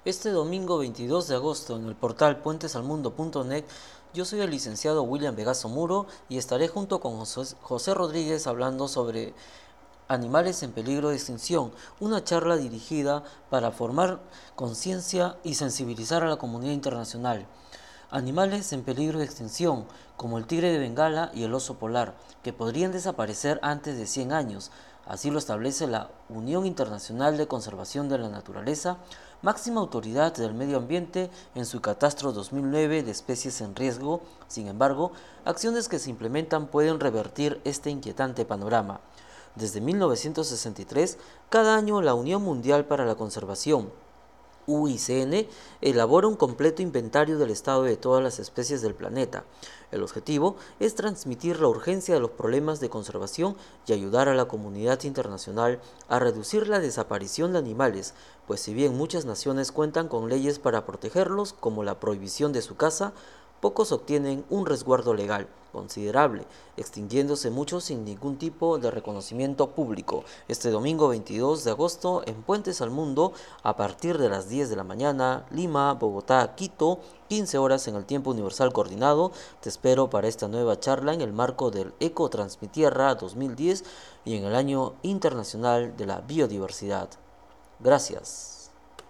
Este domingo 22 de agosto en el portal puentesalmundo.net yo soy el licenciado William Vegaso Muro y estaré junto con José Rodríguez hablando sobre animales en peligro de extinción, una charla dirigida para formar conciencia y sensibilizar a la comunidad internacional. Animales en peligro de extinción, como el tigre de Bengala y el oso polar, que podrían desaparecer antes de 100 años. Así lo establece la Unión Internacional de Conservación de la Naturaleza, máxima autoridad del medio ambiente en su catastro 2009 de especies en riesgo. Sin embargo, acciones que se implementan pueden revertir este inquietante panorama. Desde 1963, cada año la Unión Mundial para la Conservación, UICN, elabora un completo inventario del estado de todas las especies del planeta. El objetivo es transmitir la urgencia de los problemas de conservación y ayudar a la comunidad internacional a reducir la desaparición de animales, pues si bien muchas naciones cuentan con leyes para protegerlos, como la prohibición de su caza, pocos obtienen un resguardo legal considerable, extinguiéndose muchos sin ningún tipo de reconocimiento público. Este domingo 22 de agosto en Puentes al Mundo, a partir de las 10 de la mañana, Lima, Bogotá, Quito, 15 horas en el tiempo universal coordinado. Te espero para esta nueva charla en el marco del Eco Transmitierra 2010 y en el Año Internacional de la Biodiversidad. Gracias.